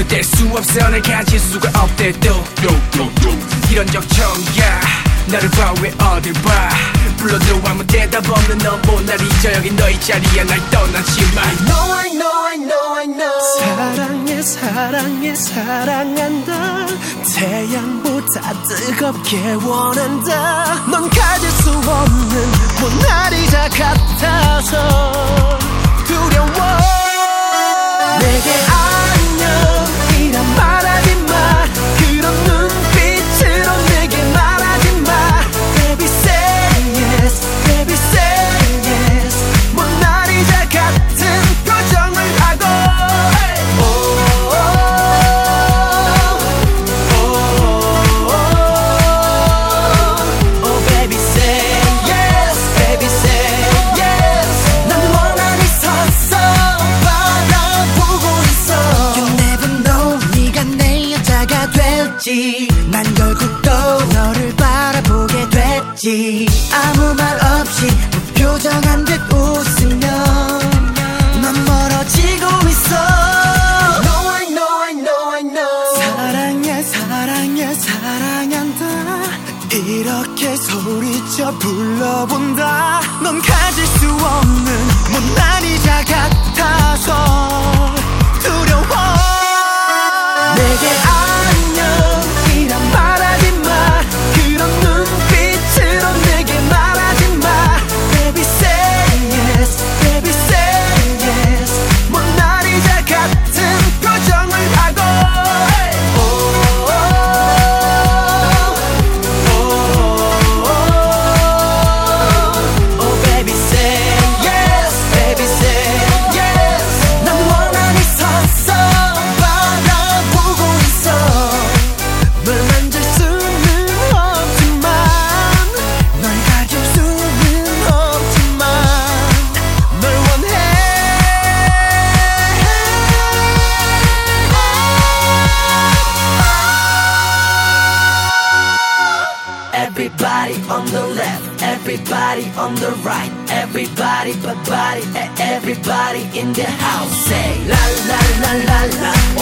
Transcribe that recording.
뗄 수 없어 날 가질 수가 없대도 이런 적 처음이야 나를 봐 왜 어딜 봐 불러도 아무 대답 없는 너 못 날 잊어 여기 너의 자리에 날 떠나지마 I know I know I know I know 사랑해 사랑해 사랑한다 태양보다 뜨겁게 원한다 넌 가질 수 없는 모나리자 같아서 두려워 내게 안녕이란 말하지 마 그런 눈빛으로 내게 말하지 마 Baby say yes Baby say yes 모나리자 같은 표정을 하고 Oh baby say yes Baby say yes 난 원한이 서서 바라보고 있어 You never know 네가 내 여자가 될지 난 결국 또 너를 바라보게 됐지 아무 말 없이 무표정한 듯 웃으며 넌 멀어지고 있어 No I know I know I know 사랑해 사랑해 사랑한다 이렇게 소리쳐 불러본다 넌 가질 수 없는 모나리자 같아서 두려워 내게 안녕이란 말하지 마 그런 눈빛으로 내게 말하지 마 Baby say yes Baby say yes 모나리자 같은 표정을 하고 Oh baby say yes Baby say yes 난 원한이 서서 바라보고 있어 널 만질 수는 없지만 널 가질 수는 없지만 널 원해 Everybody on the left, everybody on the right, everybody but body, everybody in the house. Say la la la la la.